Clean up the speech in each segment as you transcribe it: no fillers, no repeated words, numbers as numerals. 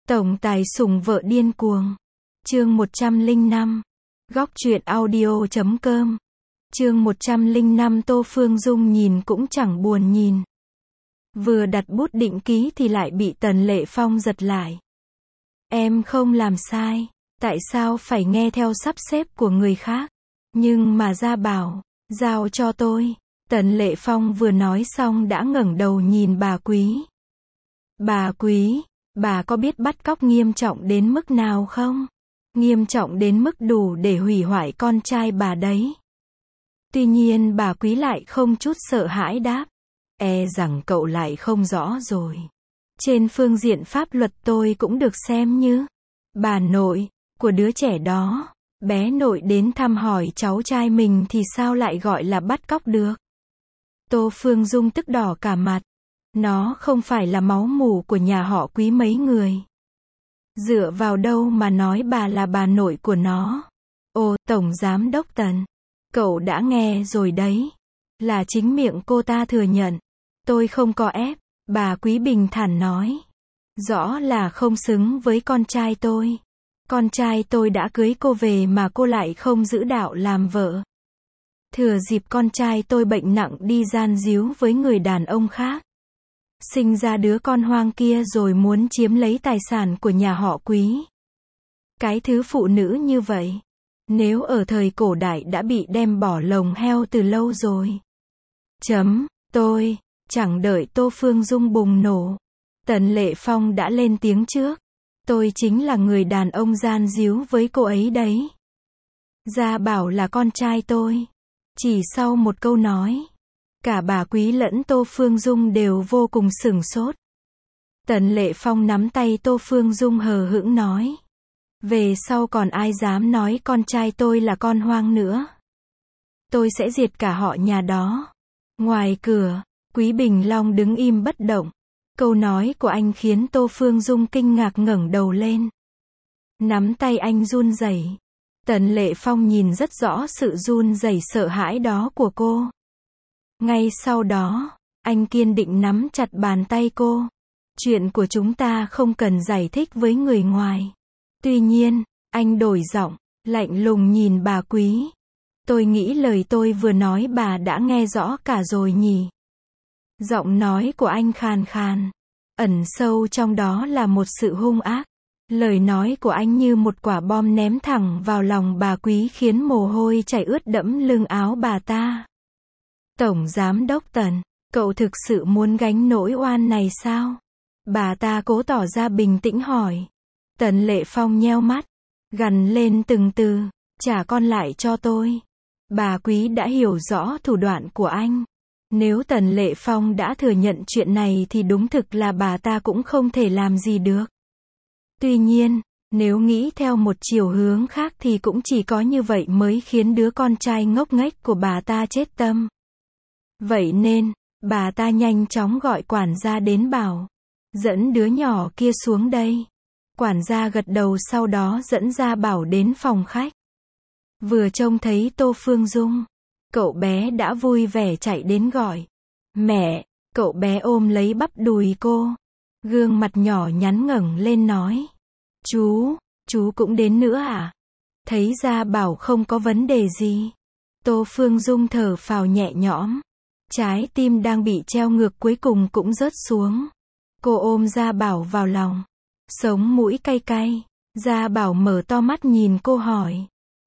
Tổng tài sủng vợ điên cuồng. Chương 105. Góc truyện audio.com. Chương 105. Tô Phương Dung nhìn cũng chẳng buồn nhìn. Vừa đặt bút định ký thì lại bị Tần Lệ Phong giật lại. Em không làm sai, tại sao phải nghe theo sắp xếp của người khác? Nhưng mà Gia bảo, giao cho tôi. Tần Lệ Phong vừa nói xong đã ngẩng đầu nhìn bà Quý. Bà Quý, bà có biết bắt cóc nghiêm trọng đến mức nào không? Nghiêm trọng đến mức đủ để hủy hoại con trai bà đấy. Tuy nhiên bà Quý lại không chút sợ hãi đáp. E rằng cậu lại không rõ rồi. Trên phương diện pháp luật tôi cũng được xem như bà nội của đứa trẻ đó. Bé nội đến thăm hỏi cháu trai mình thì sao lại gọi là bắt cóc được? Tô Phương Dung tức đỏ cả mặt. Nó không phải là máu mủ của nhà họ Quý mấy người. Dựa vào đâu mà nói bà là bà nội của nó? Ồ, Tổng Giám đốc Tần, cậu đã nghe rồi đấy. Là chính miệng cô ta thừa nhận. Tôi không có ép, bà Quý bình thản nói. Rõ là không xứng với con trai tôi. Con trai tôi đã cưới cô về mà cô lại không giữ đạo làm vợ. Thừa dịp con trai tôi bệnh nặng đi gian díu với người đàn ông khác. Sinh ra đứa con hoang kia rồi muốn chiếm lấy tài sản của nhà họ Quý. Cái thứ phụ nữ như vậy, nếu ở thời cổ đại đã bị đem bỏ lồng heo từ lâu rồi. Tôi, chẳng đợi Tô Phương Dung bùng nổ. Tần Lệ Phong đã lên tiếng trước. Tôi chính là người đàn ông gian díu với cô ấy đấy. Gia bảo là con trai tôi. Chỉ sau một câu nói, cả bà Quý lẫn Tô Phương Dung đều vô cùng sửng sốt. Tần Lệ Phong nắm tay Tô Phương Dung hờ hững nói. Về sau còn ai dám nói con trai tôi là con hoang nữa. Tôi sẽ diệt cả họ nhà đó. Ngoài cửa, Quý Bình Long đứng im bất động. Câu nói của anh khiến Tô Phương Dung kinh ngạc ngẩng đầu lên. Nắm tay anh run rẩy. Tần Lệ Phong nhìn rất rõ sự run rẩy sợ hãi đó của cô. Ngay sau đó, anh kiên định nắm chặt bàn tay cô. Chuyện của chúng ta không cần giải thích với người ngoài. Tuy nhiên, anh đổi giọng, lạnh lùng nhìn bà Quý. Tôi nghĩ lời tôi vừa nói bà đã nghe rõ cả rồi nhỉ? Giọng nói của anh khàn khàn. Ẩn sâu trong đó là một sự hung ác. Lời nói của anh như một quả bom ném thẳng vào lòng bà Quý khiến mồ hôi chảy ướt đẫm lưng áo bà ta. Tổng Giám đốc Tần, cậu thực sự muốn gánh nỗi oan này sao? Bà ta cố tỏ ra bình tĩnh hỏi. Tần Lệ Phong nheo mắt, gằn lên từng từ, trả con lại cho tôi. Bà Quý đã hiểu rõ thủ đoạn của anh. Nếu Tần Lệ Phong đã thừa nhận chuyện này thì đúng thực là bà ta cũng không thể làm gì được. Tuy nhiên, nếu nghĩ theo một chiều hướng khác thì cũng chỉ có như vậy mới khiến đứa con trai ngốc nghếch của bà ta chết tâm. Vậy nên, bà ta nhanh chóng gọi quản gia đến bảo. Dẫn đứa nhỏ kia xuống đây. Quản gia gật đầu sau đó dẫn Gia Bảo đến phòng khách. Vừa trông thấy Tô Phương Dung, cậu bé đã vui vẻ chạy đến gọi. Mẹ, cậu bé ôm lấy bắp đùi cô. Gương mặt nhỏ nhắn ngẩng lên nói. Chú cũng đến nữa à? Thấy Gia Bảo không có vấn đề gì. Tô Phương Dung thở phào nhẹ nhõm. Trái tim đang bị treo ngược cuối cùng cũng rớt xuống. Cô ôm Gia Bảo vào lòng. Sống mũi cay cay. Gia Bảo mở to mắt nhìn cô hỏi.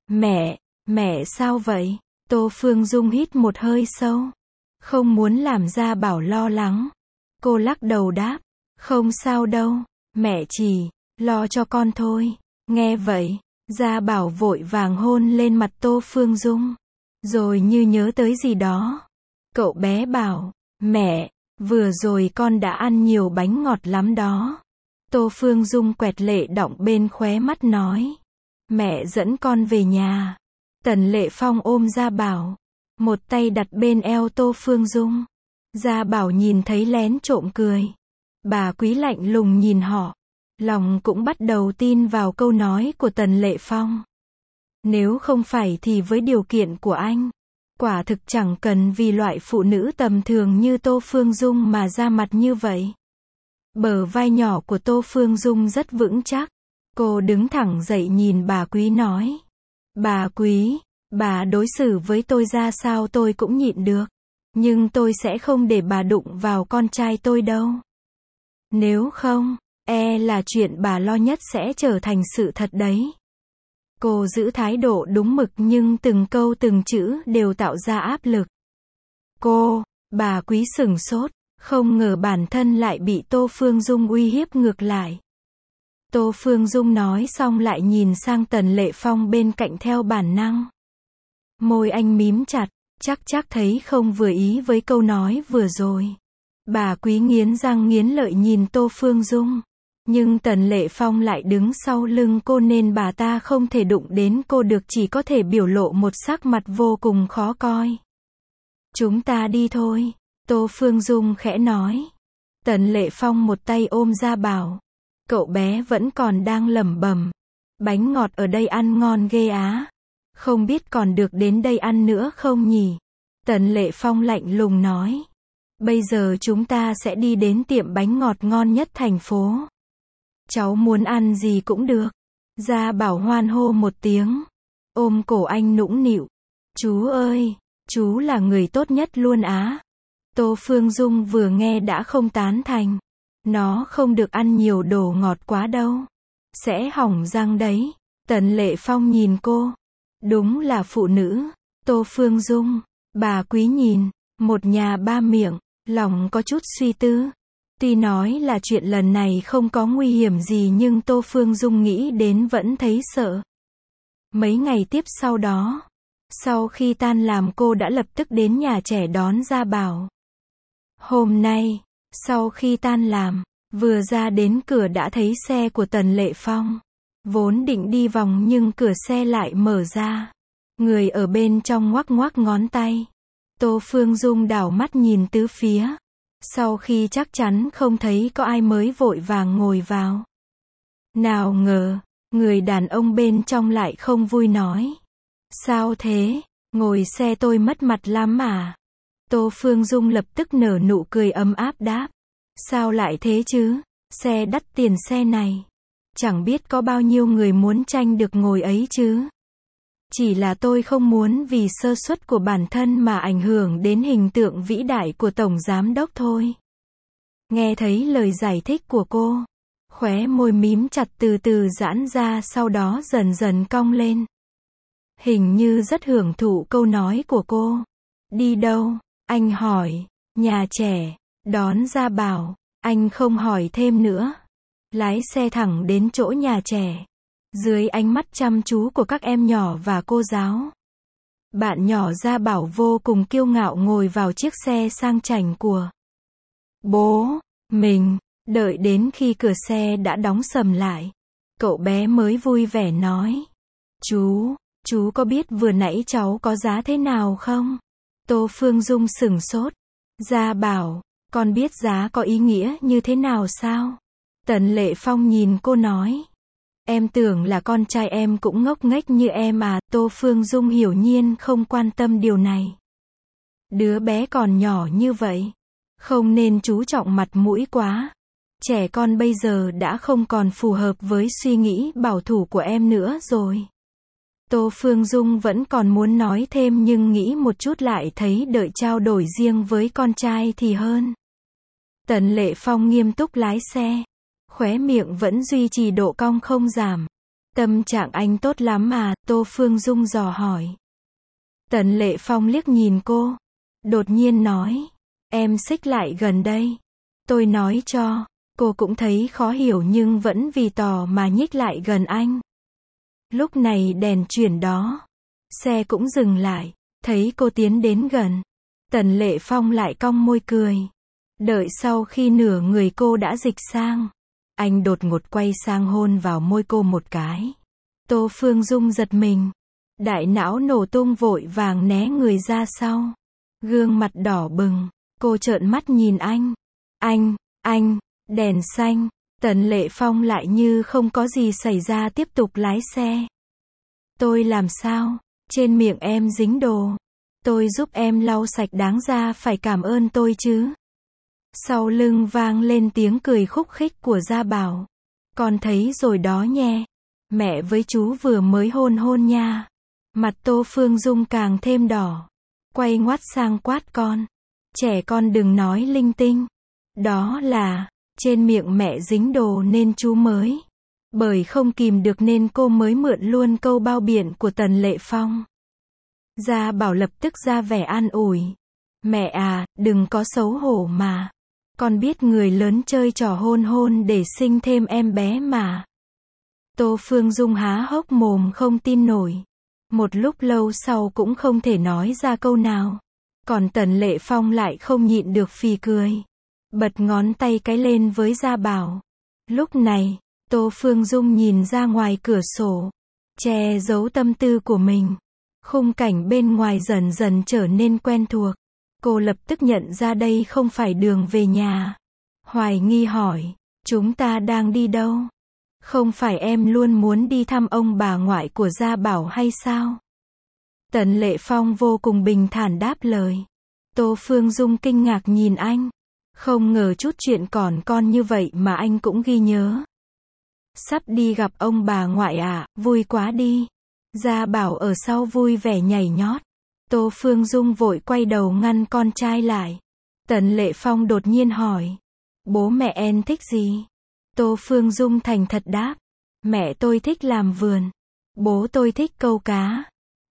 Mẹ sao vậy? Tô Phương Dung hít một hơi sâu. Không muốn làm Gia Bảo lo lắng. Cô lắc đầu đáp. Không sao đâu, mẹ chỉ lo cho con thôi. Nghe vậy, Gia Bảo vội vàng hôn lên mặt Tô Phương Dung. Rồi như nhớ tới gì đó. Cậu bé bảo, mẹ, vừa rồi con đã ăn nhiều bánh ngọt lắm đó. Tô Phương Dung quẹt lệ đọng bên khóe mắt nói. Mẹ dẫn con về nhà. Tần Lệ Phong ôm Gia Bảo. Một tay đặt bên eo Tô Phương Dung. Gia Bảo nhìn thấy lén trộm cười. Bà Quý lạnh lùng nhìn họ. Lòng cũng bắt đầu tin vào câu nói của Tần Lệ Phong. Nếu không phải thì với điều kiện của anh, quả thực chẳng cần vì loại phụ nữ tầm thường như Tô Phương Dung mà ra mặt như vậy. Bờ vai nhỏ của Tô Phương Dung rất vững chắc. Cô đứng thẳng dậy nhìn bà Quý nói. Bà Quý, bà đối xử với tôi ra sao tôi cũng nhịn được. Nhưng tôi sẽ không để bà đụng vào con trai tôi đâu. Nếu không, là chuyện bà lo nhất sẽ trở thành sự thật đấy. Cô giữ thái độ đúng mực nhưng từng câu từng chữ đều tạo ra áp lực. Bà Quý sửng sốt, không ngờ bản thân lại bị Tô Phương Dung uy hiếp ngược lại. Tô Phương Dung nói xong lại nhìn sang Tần Lệ Phong bên cạnh theo bản năng. Môi anh mím chặt, chắc thấy không vừa ý với câu nói vừa rồi. Bà Quý nghiến răng nghiến lợi nhìn Tô Phương Dung. Nhưng Tần Lệ Phong lại đứng sau lưng cô nên bà ta không thể đụng đến cô được, chỉ có thể biểu lộ một sắc mặt vô cùng khó coi. Chúng ta đi thôi, Tô Phương Dung khẽ nói. Tần Lệ Phong một tay ôm Gia Bảo. Cậu bé vẫn còn đang lẩm bẩm. Bánh ngọt ở đây ăn ngon ghê á. Không biết còn được đến đây ăn nữa không nhỉ? Tần Lệ Phong lạnh lùng nói. Bây giờ chúng ta sẽ đi đến tiệm bánh ngọt ngon nhất thành phố. Cháu muốn ăn gì cũng được. Gia Bảo hoan hô một tiếng. Ôm cổ anh nũng nịu. Chú ơi, chú là người tốt nhất luôn á. Tô Phương Dung vừa nghe đã không tán thành. Nó không được ăn nhiều đồ ngọt quá đâu. Sẽ hỏng răng đấy. Tần Lệ Phong nhìn cô. Đúng là phụ nữ. Tô Phương Dung, bà Quý nhìn. Một nhà ba miệng. Lòng có chút suy tư. Tuy nói là chuyện lần này không có nguy hiểm gì nhưng Tô Phương Dung nghĩ đến vẫn thấy sợ. Mấy ngày tiếp sau đó, sau khi tan làm cô đã lập tức đến nhà trẻ đón Gia Bảo. Hôm nay, sau khi tan làm, vừa ra đến cửa đã thấy xe của Tần Lệ Phong. Vốn định đi vòng nhưng cửa xe lại mở ra. Người ở bên trong ngoắc ngoắc ngón tay. Tô Phương Dung đảo mắt nhìn tứ phía. Sau khi chắc chắn không thấy có ai mới vội vàng ngồi vào. Nào ngờ, người đàn ông bên trong lại không vui nói. Sao thế, ngồi xe tôi mất mặt lắm à? Tô Phương Dung lập tức nở nụ cười ấm áp đáp. Sao lại thế chứ, xe đắt tiền xe này. Chẳng biết có bao nhiêu người muốn tranh được ngồi ấy chứ. Chỉ là tôi không muốn vì sơ suất của bản thân mà ảnh hưởng đến hình tượng vĩ đại của Tổng Giám Đốc thôi. Nghe thấy lời giải thích của cô, khóe môi mím chặt từ từ giãn ra sau đó dần dần cong lên. Hình như rất hưởng thụ câu nói của cô. Đi đâu? Anh hỏi. Nhà trẻ. Đón Gia Bảo. Anh không hỏi thêm nữa. Lái xe thẳng đến chỗ nhà trẻ. Dưới ánh mắt chăm chú của các em nhỏ và cô giáo. Bạn nhỏ Gia Bảo vô cùng kiêu ngạo ngồi vào chiếc xe sang chảnh của bố mình. Đợi đến khi cửa xe đã đóng sầm lại, cậu bé mới vui vẻ nói. Chú có biết vừa nãy cháu có giá thế nào không? Tô Phương Dung sửng sốt. Gia Bảo, con biết giá có ý nghĩa như thế nào sao? Tần Lệ Phong nhìn cô nói. Em tưởng là con trai em cũng ngốc nghếch như em à? Tô Phương Dung hiểu nhiên không quan tâm điều này. Đứa bé còn nhỏ như vậy, không nên chú trọng mặt mũi quá. Trẻ con bây giờ đã không còn phù hợp với suy nghĩ bảo thủ của em nữa rồi. Tô Phương Dung vẫn còn muốn nói thêm nhưng nghĩ một chút lại thấy đợi trao đổi riêng với con trai thì hơn. Tần Lệ Phong nghiêm túc lái xe. Khóe miệng vẫn duy trì độ cong không giảm. Tâm trạng anh tốt lắm à? Tô Phương Dung dò hỏi. Tần Lệ Phong liếc nhìn cô. Đột nhiên nói. Em xích lại gần đây. Tôi nói cho. Cô cũng thấy khó hiểu nhưng vẫn vì tò mà nhích lại gần anh. Lúc này đèn chuyển đó. Xe cũng dừng lại. Thấy cô tiến đến gần. Tần Lệ Phong lại cong môi cười. Đợi sau khi nửa người cô đã dịch sang. Anh đột ngột quay sang hôn vào môi cô một cái. Tô Phương Dung giật mình. Đại não nổ tung vội vàng né người ra sau. Gương mặt đỏ bừng. Cô trợn mắt nhìn anh. Anh, đèn xanh. Tần Lệ Phong lại như không có gì xảy ra tiếp tục lái xe. Tôi làm sao? Trên miệng em dính đồ. Tôi giúp em lau sạch đáng ra phải cảm ơn tôi chứ. Sau lưng vang lên tiếng cười khúc khích của Gia Bảo. Con thấy rồi đó nhé. Mẹ với chú vừa mới hôn nha. Mặt Tô Phương Dung càng thêm đỏ. Quay ngoắt sang quát con. Trẻ con đừng nói linh tinh. Đó là, trên miệng mẹ dính đồ nên chú mới. Bởi không kìm được nên cô mới mượn luôn câu bao biện của Tần Lệ Phong. Gia Bảo lập tức ra vẻ an ủi. Mẹ à, đừng có xấu hổ mà. Con biết người lớn chơi trò hôn để sinh thêm em bé mà. Tô Phương Dung há hốc mồm không tin nổi. Một lúc lâu sau cũng không thể nói ra câu nào. Còn Tần Lệ Phong lại không nhịn được phì cười. Bật ngón tay cái lên với Gia Bảo. Lúc này, Tô Phương Dung nhìn ra ngoài cửa sổ. Che giấu tâm tư của mình. Khung cảnh bên ngoài dần dần trở nên quen thuộc. Cô lập tức nhận ra đây không phải đường về nhà. Hoài nghi hỏi, chúng ta đang đi đâu? Không phải em luôn muốn đi thăm ông bà ngoại của Gia Bảo hay sao? Tần Lệ Phong vô cùng bình thản đáp lời. Tô Phương Dung kinh ngạc nhìn anh. Không ngờ chút chuyện còn con như vậy mà anh cũng ghi nhớ. Sắp đi gặp ông bà ngoại à, vui quá đi. Gia Bảo ở sau vui vẻ nhảy nhót. Tô Phương Dung vội quay đầu ngăn con trai lại. Tần Lệ Phong đột nhiên hỏi. Bố mẹ em thích gì? Tô Phương Dung thành thật đáp. Mẹ tôi thích làm vườn. Bố tôi thích câu cá.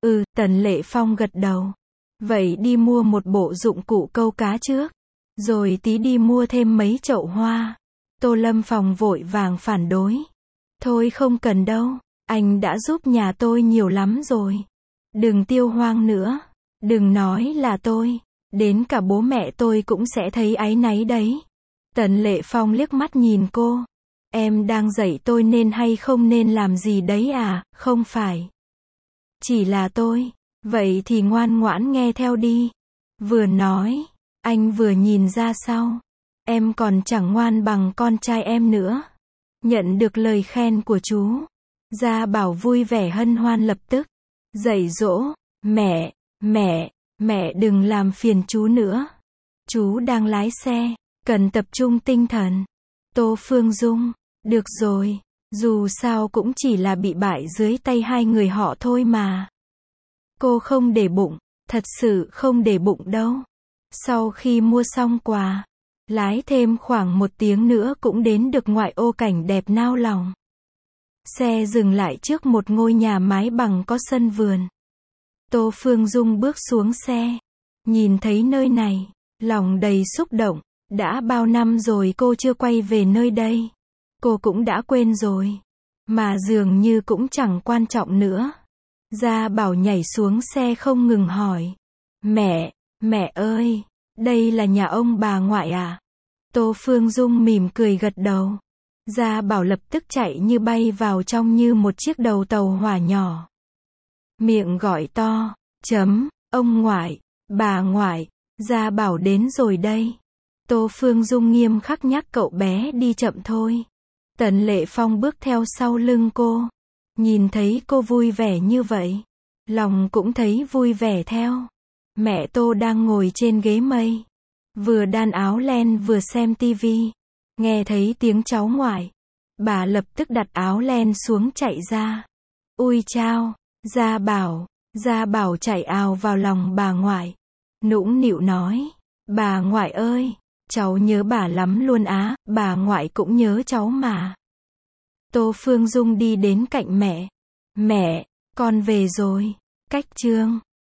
Tần Lệ Phong gật đầu. Vậy đi mua một bộ dụng cụ câu cá trước. Rồi tí đi mua thêm mấy chậu hoa. Tô Lâm Phong vội vàng phản đối. Thôi không cần đâu. Anh đã giúp nhà tôi nhiều lắm rồi. Đừng tiêu hoang nữa. Đừng nói là tôi. Đến cả bố mẹ tôi cũng sẽ thấy áy náy đấy. Tần Lệ Phong liếc mắt nhìn cô. Em đang dạy tôi nên hay không nên làm gì đấy à, không phải. Chỉ là tôi. Vậy thì ngoan ngoãn nghe theo đi. Vừa nói, anh vừa nhìn ra sau. Em còn chẳng ngoan bằng con trai em nữa. Nhận được lời khen của chú. Gia Bảo vui vẻ hân hoan lập tức. Dạy dỗ, mẹ đừng làm phiền chú nữa. Chú đang lái xe, cần tập trung tinh thần. Tô Phương Dung, được rồi, dù sao cũng chỉ là bị bại dưới tay hai người họ thôi mà. Cô không để bụng, thật sự không để bụng đâu. Sau khi mua xong quà, lái thêm khoảng 1 tiếng nữa cũng đến được ngoại ô cảnh đẹp nao lòng. Xe dừng lại trước một ngôi nhà mái bằng có sân vườn. Tô Phương Dung bước xuống xe, nhìn thấy nơi này, lòng đầy xúc động. Đã bao năm rồi cô chưa quay về nơi đây. Cô cũng đã quên rồi. Mà dường như cũng chẳng quan trọng nữa. Gia Bảo nhảy xuống xe không ngừng hỏi. Mẹ ơi, đây là nhà ông bà ngoại à? Tô Phương Dung mỉm cười gật đầu. Gia Bảo lập tức chạy như bay vào trong như một chiếc đầu tàu hỏa nhỏ. Miệng gọi to, ông ngoại, bà ngoại, Gia Bảo đến rồi đây. Tô Phương Dung nghiêm khắc nhắc cậu bé đi chậm thôi. Tần Lệ Phong bước theo sau lưng cô. Nhìn thấy cô vui vẻ như vậy, lòng cũng thấy vui vẻ theo. Mẹ Tô đang ngồi trên ghế mây, vừa đan áo len vừa xem tivi. Nghe thấy tiếng cháu ngoại, bà lập tức đặt áo len xuống chạy ra. Ui chao, Gia Bảo chạy ào vào lòng bà ngoại. Nũng nịu nói, bà ngoại ơi, cháu nhớ bà lắm luôn á, bà ngoại cũng nhớ cháu mà. Tô Phương Dung đi đến cạnh mẹ. Mẹ, con về rồi. Cách chương